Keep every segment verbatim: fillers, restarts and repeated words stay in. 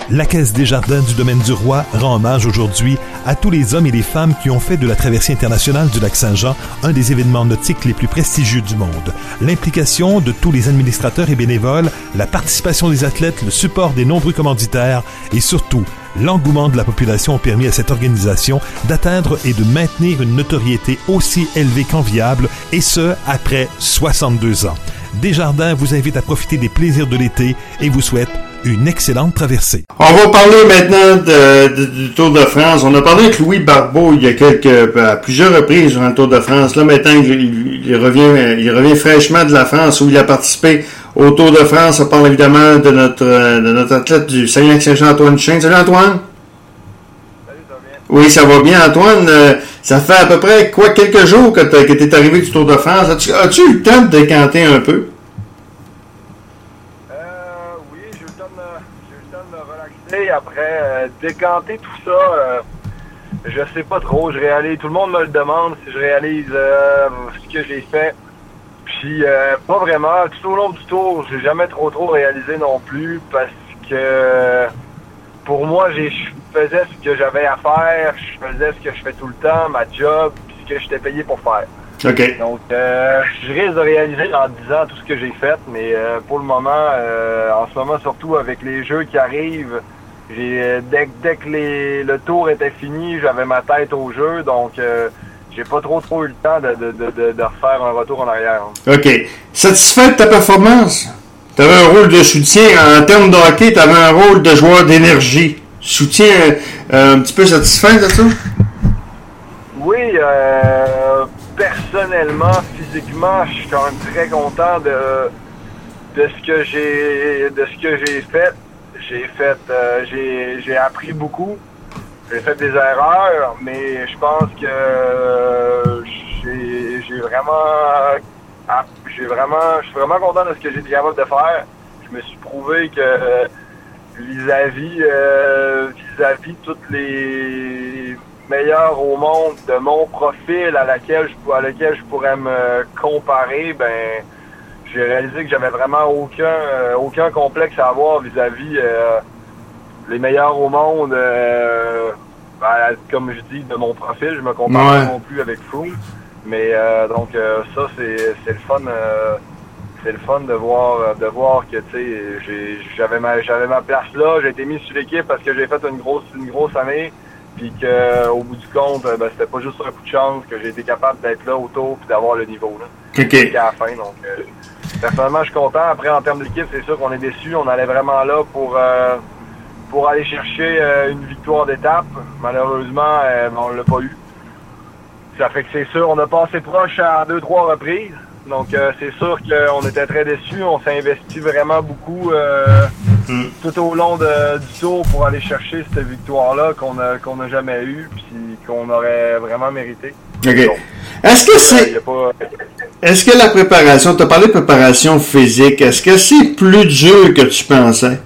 La Caisse Desjardins du Domaine du Roi rend hommage aujourd'hui à tous les hommes et les femmes qui ont fait de la traversée internationale du lac Saint-Jean un des événements nautiques les plus prestigieux du monde. L'implication de tous les administrateurs et bénévoles, la participation des athlètes, le support des nombreux commanditaires et surtout l'engouement de la population ont permis à cette organisation d'atteindre et de maintenir une notoriété aussi élevée qu'enviable, et ce, après soixante-deux ans. Desjardins vous invite à profiter des plaisirs de l'été et vous souhaite une excellente traversée. On va parler maintenant de, de, du Tour de France. On a parlé avec Louis Barbeau il y a quelques, à plusieurs reprises durant le Tour de France. Là, maintenant, il, il, revient, il revient fraîchement de la France où il a participé au Tour de France. On parle évidemment de notre, de notre athlète du Saguenay-Lac-Saint-Jean, Antoine Duchesne. Salut Antoine! Salut, ça va bien? Oui, ça va bien Antoine. Euh, ça fait à peu près, quoi, quelques jours que tu es arrivé du Tour de France. As-tu, as-tu eu le temps de décanter un peu? Après, euh, décanter tout ça, euh, je sais pas trop. Je réalise, tout le monde me le demande si je réalise euh, ce que j'ai fait. Puis, euh, pas vraiment. Tout au long du tour, j'ai jamais trop trop réalisé non plus parce que pour moi, j'ai, je faisais ce que j'avais à faire, je faisais ce que je fais tout le temps, ma job, puis ce que j'étais payé pour faire. OK. Donc, euh, je risque de réaliser en dix ans tout ce que j'ai fait, mais euh, pour le moment, euh, en ce moment, surtout avec les jeux qui arrivent, j'ai dès, dès que les, le tour était fini, j'avais ma tête au jeu, donc euh, j'ai pas trop trop eu le temps de, de, de, de, de refaire un retour en arrière. OK. Satisfait de ta performance? Tu avais un rôle de soutien. En termes de hockey, tu avais un rôle de joueur d'énergie. Soutien euh, un petit peu satisfait de ça? Oui, euh, personnellement, physiquement, je suis quand même très content de, de ce que j'ai de ce que j'ai fait. J'ai fait, euh, j'ai, j'ai appris beaucoup. J'ai fait des erreurs, mais je pense que euh, j'ai, j'ai vraiment, j'ai vraiment, je suis vraiment content de ce que j'ai été capable de faire. Je me suis prouvé que euh, vis-à-vis, euh, vis-à-vis de toutes les meilleurs au monde de mon profil à laquelle je, à laquelle je pourrais me comparer, ben j'ai réalisé que j'avais vraiment aucun euh, aucun complexe à avoir vis-à-vis euh, les meilleurs au monde. Euh, ben, comme je dis, de mon profil, je me compare ouais. pas non plus avec Froome. Mais euh, donc euh, ça, c'est, c'est le fun. Euh, c'est le fun de voir de voir que tu sais, j'ai, j'avais ma j'avais ma place là. J'ai été mis sur l'équipe parce que j'ai fait une grosse une grosse année. Puis qu'au bout du compte, ben, c'était pas juste un coup de chance que j'ai été capable d'être là autour puis d'avoir le niveau là. OK. Jusqu'à la fin. Donc euh, personnellement, je suis content. Après, en termes d'équipe, c'est sûr qu'on est déçus. On allait vraiment là pour euh, pour aller chercher euh, une victoire d'étape. Malheureusement, euh, on l'a pas eu. Ça fait que c'est sûr, on a passé proche à deux, trois reprises. Donc euh, c'est sûr qu'on était très déçus. On s'est investi vraiment beaucoup euh, mm. tout au long de, du tour pour aller chercher cette victoire-là qu'on a qu'on n'a jamais eue puis qu'on aurait vraiment mérité. OK. Donc, est-ce que c'est... Euh, pas... Est-ce que la préparation, tu as parlé de préparation physique, est-ce que c'est plus dur que tu pensais?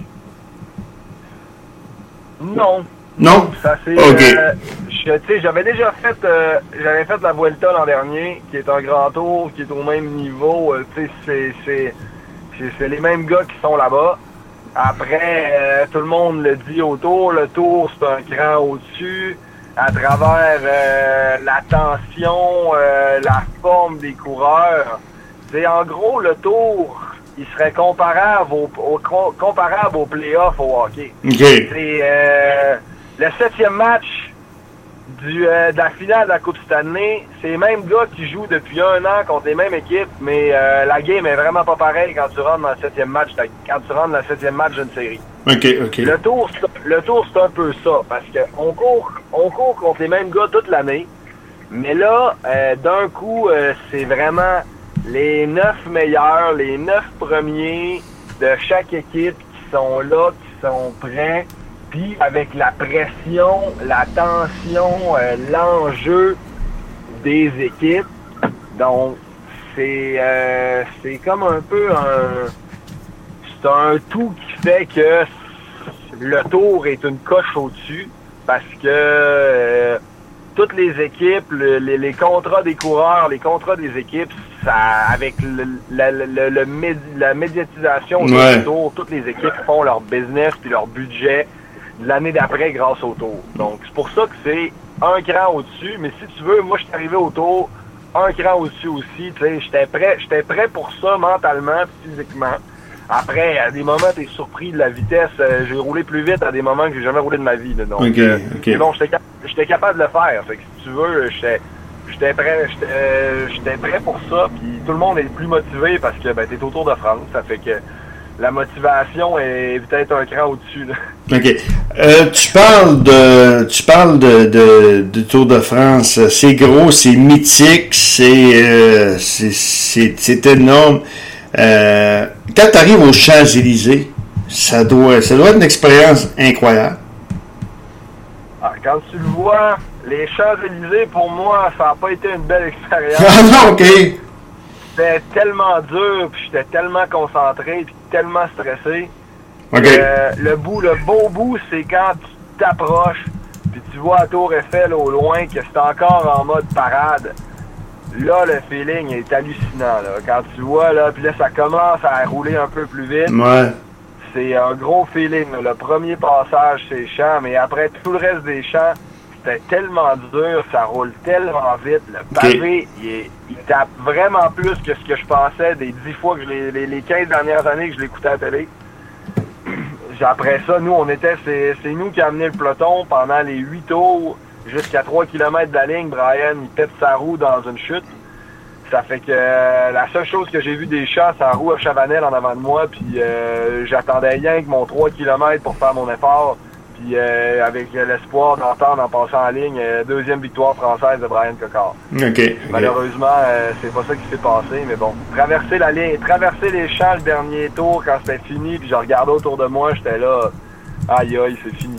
Non. Non? Ça c'est... OK. Euh, je, tu sais, j'avais déjà fait... Euh, j'avais fait la Vuelta l'an dernier, qui est un grand tour, qui est au même niveau. Euh, tu sais, c'est, c'est, c'est, c'est les mêmes gars qui sont là-bas. Après, euh, tout le monde le dit autour, le tour, c'est un cran au-dessus. À travers euh, la tension, euh, la forme des coureurs. C'est en gros le tour, il serait comparable au, au comparable au play-off au hockey. Okay. C'est euh, le septième match du euh, de la finale de la Coupe Stanley. C'est les mêmes gars qui jouent depuis un an contre les mêmes équipes, mais euh, la game est vraiment pas pareille quand tu rentres dans le septième match, quand tu rentres dans le septième match d'une série. OK, OK. Le tour, le tour, c'est un peu ça, parce que on court, on court contre les mêmes gars toute l'année, mais là, euh, d'un coup, euh, c'est vraiment les neuf meilleurs, les neuf premiers de chaque équipe qui sont là, qui sont prêts, puis avec la pression, la tension, euh, l'enjeu des équipes, donc c'est euh, c'est comme un peu un... C'est un tout qui fait que le tour est une coche au-dessus parce que euh, toutes les équipes, le, les, les contrats des coureurs, les contrats des équipes, ça, avec le, le, le, le médi, la médiatisation ouais. du tour, toutes les équipes font leur business puis leur budget l'année d'après grâce au tour. Donc, c'est pour ça que c'est un cran au-dessus. Mais si tu veux, moi, je suis arrivé au tour un cran au-dessus aussi. Tu sais, j'étais prêt, j'étais prêt pour ça mentalement, physiquement. Après, à des moments, t'es surpris de la vitesse. Euh, j'ai roulé plus vite à des moments que j'ai jamais roulé de ma vie. Là. Donc, okay, euh, okay. bon, j'étais, j'étais capable de le faire. Fait que si tu veux, j'étais, j'étais prêt, j'étais, euh, j'étais prêt pour ça. Puis tout le monde est plus motivé parce que ben, t'es au Tour de France. Ça fait que la motivation est peut-être un cran au-dessus. Là. OK. Euh, tu parles de tu parles de, de, de Tour de France. C'est gros, c'est mythique, c'est euh, c'est, c'est, c'est énorme. Euh, quand tu arrives aux Champs-Élysées, ça doit, ça doit être une expérience incroyable. Ah, quand tu le vois, les Champs-Élysées, pour moi, ça n'a pas été une belle expérience. Ah non, OK. C'était tellement dur, puis j'étais tellement concentré, puis tellement stressé. OK. Euh, le bout, le beau bout, c'est quand tu t'approches, puis tu vois la Tour Eiffel au loin, que c'est encore en mode parade. Là, le feeling est hallucinant, là. Quand tu vois, là, puis là, ça commence à rouler un peu plus vite. Ouais. C'est un gros feeling, là. Le premier passage, c'est les champs, mais après, tout le reste des champs, c'était tellement dur, ça roule tellement vite. Le pavé, okay. il, est, il tape vraiment plus que ce que je pensais des dix fois que je l'ai, les, les quinze dernières années que je l'écoutais à la télé. Après ça, nous, on était, c'est, c'est nous qui a amené le peloton pendant les huit tours. Jusqu'à trois kilomètres de la ligne, Brian, il pète sa roue dans une chute. Ça fait que euh, la seule chose que j'ai vu des champs, c'est la roue à Chavanel en avant de moi. Puis euh, j'attendais rien que mon trois kilomètres pour faire mon effort. Puis euh, avec l'espoir d'entendre en passant en ligne, euh, deuxième victoire française de Brian Cocard. Okay. Malheureusement, euh, c'est pas ça qui s'est passé. Mais bon, traverser la ligne, traverser les champs le dernier tour quand c'était fini, puis je regardais autour de moi, j'étais là, aïe aïe, c'est fini.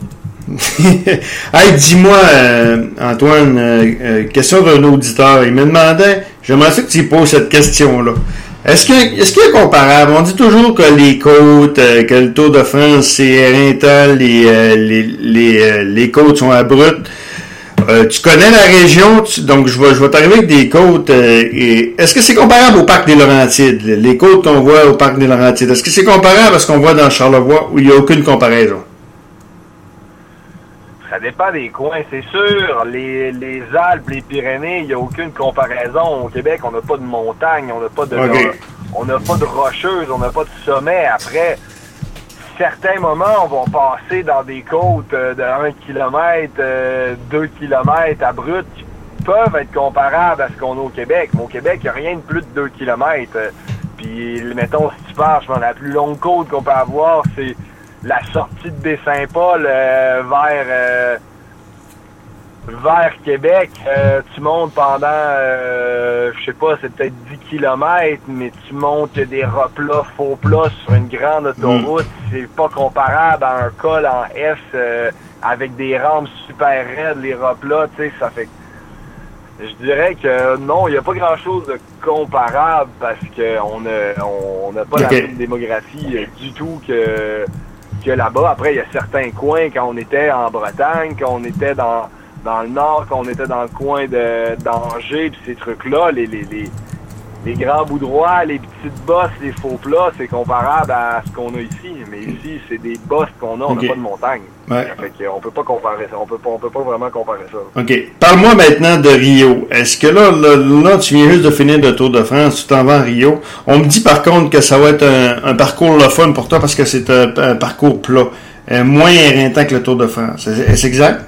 Hey, dis-moi, euh, Antoine, euh, euh, question d'un auditeur. Il me demandait, j'aimerais ça que tu poses cette question-là. Est-ce qu'il y a, est-ce qu'il y a comparable? On dit toujours que les côtes, euh, que le Tour de France, c'est éreintant, les, euh, les, les, euh, les côtes sont abruptes. Euh, tu connais la région, tu, donc je vais, je vais t'arriver avec des côtes. Euh, et est-ce que c'est comparable au Parc des Laurentides? Les côtes qu'on voit au Parc des Laurentides, est-ce que c'est comparable à ce qu'on voit dans Charlevoix où il n'y a aucune comparaison? Ça dépend des coins, c'est sûr. Les, les Alpes, les Pyrénées, il n'y a aucune comparaison. Au Québec, on n'a pas de montagne, on n'a pas de okay. on n'a pas de rocheuse, on n'a pas de sommet. Après, certains moments, on va passer dans des côtes de un kilomètre, deux kilomètres abruptes qui peuvent être comparables à ce qu'on a au Québec. Mais au Québec, il n'y a rien de plus de deux kilomètres. Puis, mettons, si tu pars, je pense, la plus longue côte qu'on peut avoir, c'est la sortie de Baie-Saint-Paul euh, vers euh, vers Québec. Euh, tu montes pendant, euh, je sais pas, c'est peut-être dix kilomètres, mais tu montes des replats, faux plats sur une grande autoroute. Mm. C'est pas comparable à un col en S euh, avec des rampes super raides, les replats, tu sais, ça fait... Je dirais que non, il n'y a pas grand-chose de comparable parce qu'on n'a on n'a pas okay. la même démographie euh, du tout que... que là-bas. Après, il y a certains coins, quand on était en Bretagne, quand on était dans, dans le nord, quand on était dans le coin de d'Angers, puis ces trucs-là, les, les, les, les grands bouts droits, les petites bosses, les faux plats, c'est comparable à ce qu'on a ici. Mais ici, c'est des bosses qu'on a, on n'a okay. pas de montagne. Ouais. Fait qu'on peut pas comparer ça. On peut pas, on peut pas vraiment comparer ça. OK. Parle-moi maintenant de Rio. Est-ce que là, là, là, tu viens juste de finir le Tour de France, tu t'en vas à Rio. On me dit par contre que ça va être un, un parcours le fun pour toi parce que c'est un, un parcours plat, euh, moins éreintant que le Tour de France. Est-ce exact?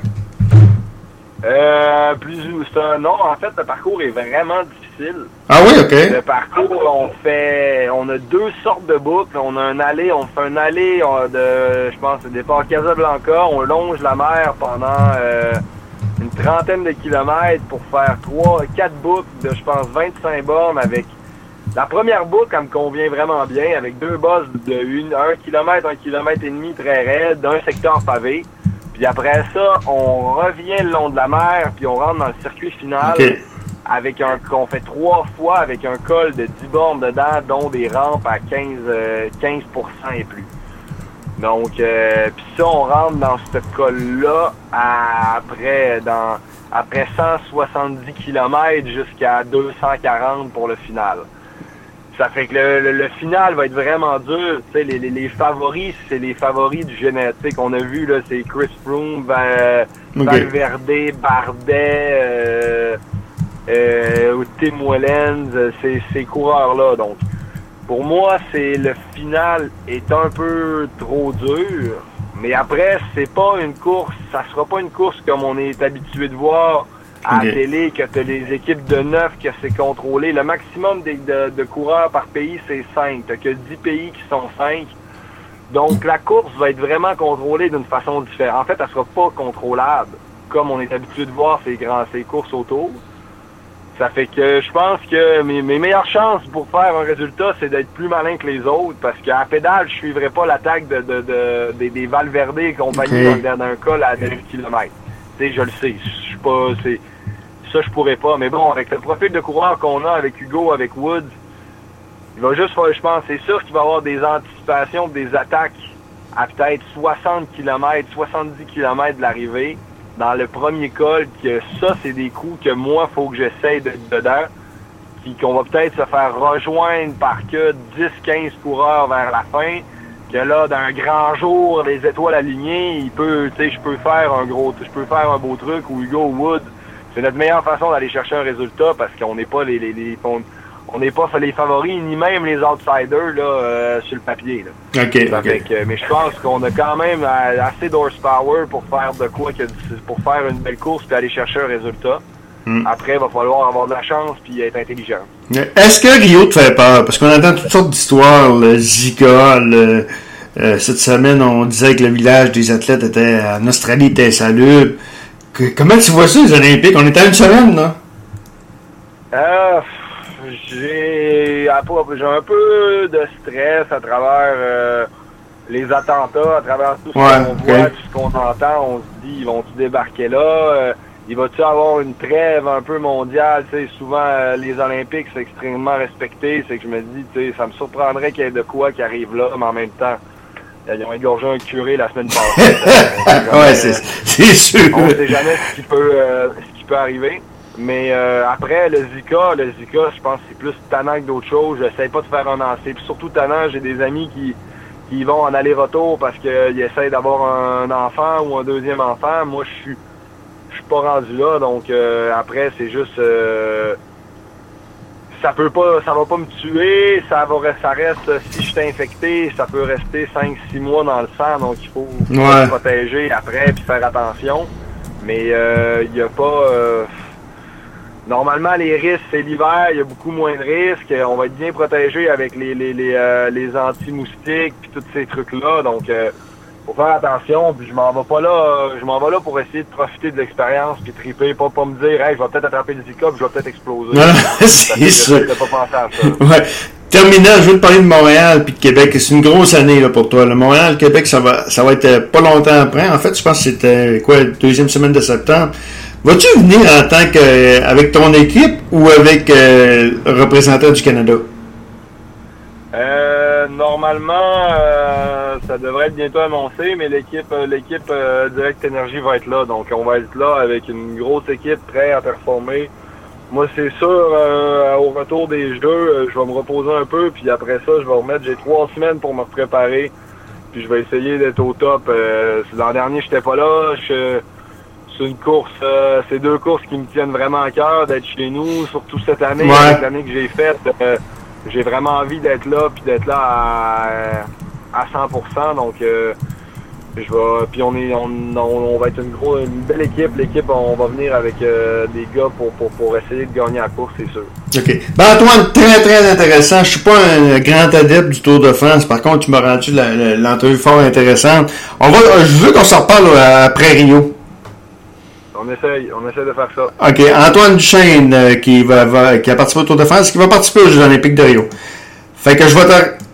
Euh, plus c'est un non. En fait, le parcours est vraiment difficile. Ah oui, ok. Le parcours, on fait, on a deux sortes de boucles. On a un aller, on fait un aller de, je pense, départ Casablanca. On longe la mer pendant euh, une trentaine de kilomètres pour faire trois, quatre boucles de, je pense, vingt-cinq bornes avec. La première boucle, elle me convient vraiment bien, avec deux bosses de une, un kilomètre, un kilomètre et demi très raide, d'un secteur pavé. Puis après ça, on revient le long de la mer, puis on rentre dans le circuit final okay. avec un qu'on fait trois fois avec un col de dix bornes dedans, dont des rampes à quinze pour cent et plus. Donc, euh, puis ça, on rentre dans ce col-là à, après, dans après cent soixante-dix kilomètres jusqu'à deux cent quarante pour le final. Ça fait que le, le, le final va être vraiment dur. Tu sais, les, les, les favoris, c'est les favoris du génétique. On a vu, là, c'est Chris Froome, Van, okay. Valverde, Bardet, euh, euh, Tim Wellens, ces, ces coureurs-là. Donc, pour moi, c'est le final est un peu trop dur. Mais après, c'est pas une course, ça sera pas une course comme on est habitué de voir à okay. la télé, que t'as les équipes de neuf, que c'est contrôlé. Le maximum de, de, de coureurs par pays, c'est cinq. T'as que dix pays qui sont cinq. Donc, la course va être vraiment contrôlée d'une façon différente. En fait, elle sera pas contrôlable, comme on est habitué de voir ces grands, ces courses autour. Ça fait que je pense que mes, mes meilleures chances pour faire un résultat, c'est d'être plus malin que les autres, parce qu'à pédale, je suivrai pas l'attaque de, de, de, de, des Valverde et compagnie okay. dans, dans un col à dix kilomètres. Tu sais, je le sais. Je suis pas, c'est, ça, je pourrais pas. Mais bon, avec le profil de coureur qu'on a avec Hugo, avec Woods, il va juste faire, je pense, c'est sûr qu'il va y avoir des anticipations, des attaques à peut-être soixante kilomètres, soixante-dix kilomètres de l'arrivée. Dans le premier col, que ça, c'est des coups que moi, faut que j'essaye d'être dedans, puis qu'on va peut-être se faire rejoindre par que dix quinze coureurs vers la fin, que là, d'un grand jour, les étoiles alignées, il peut, tu sais, je peux faire un gros, je peux faire un beau truc, ou Hugo Wood. C'est notre meilleure façon d'aller chercher un résultat, parce qu'on n'est pas les, les, les on n'est pas les favoris, ni même les outsiders, là, euh, sur le papier, là. OK, OK. Avec, euh, mais je pense qu'on a quand même euh, assez d'horsepower pour faire de quoi, que, pour faire une belle course puis aller chercher un résultat. Mm. Après, il va falloir avoir de la chance puis être intelligent. Est-ce que Rio te fait peur? Parce qu'on entend toutes sortes d'histoires, le Zika, le, euh, cette semaine, on disait que le village des athlètes était en Australie, était insalubre. Que, comment tu vois ça, les Olympiques? On était à une semaine, là? Euh... J'ai, j'ai un peu de stress à travers euh, les attentats, à travers tout ce ouais, qu'on okay. voit, tout ce qu'on entend. On se dit, ils vont-tu débarquer là? Euh, il va-tu avoir une trêve un peu mondiale? Tu sais, souvent, euh, les Olympiques, c'est extrêmement respecté. C'est que je me dis, tu sais, ça me surprendrait qu'il y ait de quoi qui arrive là, mais en même temps, ils ont égorgé un curé la semaine passée. euh, ouais, c'est, c'est sûr. On ne sait jamais ce qui peut, euh, ce qui peut arriver. Mais euh, après, le Zika, le Zika, je pense que c'est plus tannant que d'autres choses. J'essaie pas de faire un lancer. Puis surtout tannant, j'ai des amis qui, qui vont en aller-retour parce qu'ils essayent d'avoir un enfant ou un deuxième enfant. Moi, je suis je suis pas rendu là. Donc euh, après, c'est juste euh, ça peut pas, ça va pas me tuer. Ça va, ça reste, si je suis infecté, ça peut rester cinq six mois dans le sang. Donc il faut, faut ouais. se protéger après puis faire attention. Mais il euh, y a pas... Euh, Normalement, les risques, c'est l'hiver, il y a beaucoup moins de risques. On va être bien protégé avec les les les, euh, les anti-moustiques puis tous ces trucs-là. Donc, euh, faut faire attention. Puis je m'en vais pas là, je m'en vais là pour essayer de profiter de l'expérience puis triper, pas pas me dire, hey, je vais peut-être attraper le Zika, puis je vais peut-être exploser. Non, c'est sûr. Je n'ai pas pensé à ça. Ouais. Terminant, je veux te parler de Montréal puis de Québec. C'est une grosse année là pour toi. Le Montréal, Québec, ça va ça va être pas longtemps après. En fait, je pense que c'était quoi, deuxième semaine de septembre. Vas-tu venir en tant que euh, avec ton équipe ou avec euh, représentant du Canada? Euh, normalement, euh, ça devrait être bientôt annoncé, mais l'équipe euh, l'équipe euh, Direct Énergie va être là. Donc, on va être là avec une grosse équipe prête à performer. Moi, c'est sûr, euh, au retour des Jeux, euh, je vais me reposer un peu, puis après ça, je vais remettre, j'ai trois semaines pour me préparer, puis je vais essayer d'être au top. Euh, l'an dernier, j'étais pas là, je... C'est une course, euh, c'est deux courses qui me tiennent vraiment à cœur d'être chez nous, surtout cette année, ouais. avec l'année que j'ai faite. Euh, j'ai vraiment envie d'être là, puis d'être là à, à cent pour cent. Donc, euh, je vais, puis on est, on, on, on va être une grosse, une belle équipe. L'équipe, on va venir avec euh, des gars pour, pour, pour essayer de gagner la course, c'est sûr. OK. Ben Antoine, très très intéressant. Je suis pas un grand adepte du Tour de France. Par contre, tu m'as rendu la, la, l'entrevue fort intéressante. On va, je veux qu'on s'en reparle après Rio. On essaye, on essaie de faire ça. OK. Antoine Duchesne, euh, qui va, va qui a participé au Tour de France, qui va participer aux Jeux Olympiques de Rio. Fait que je vais te,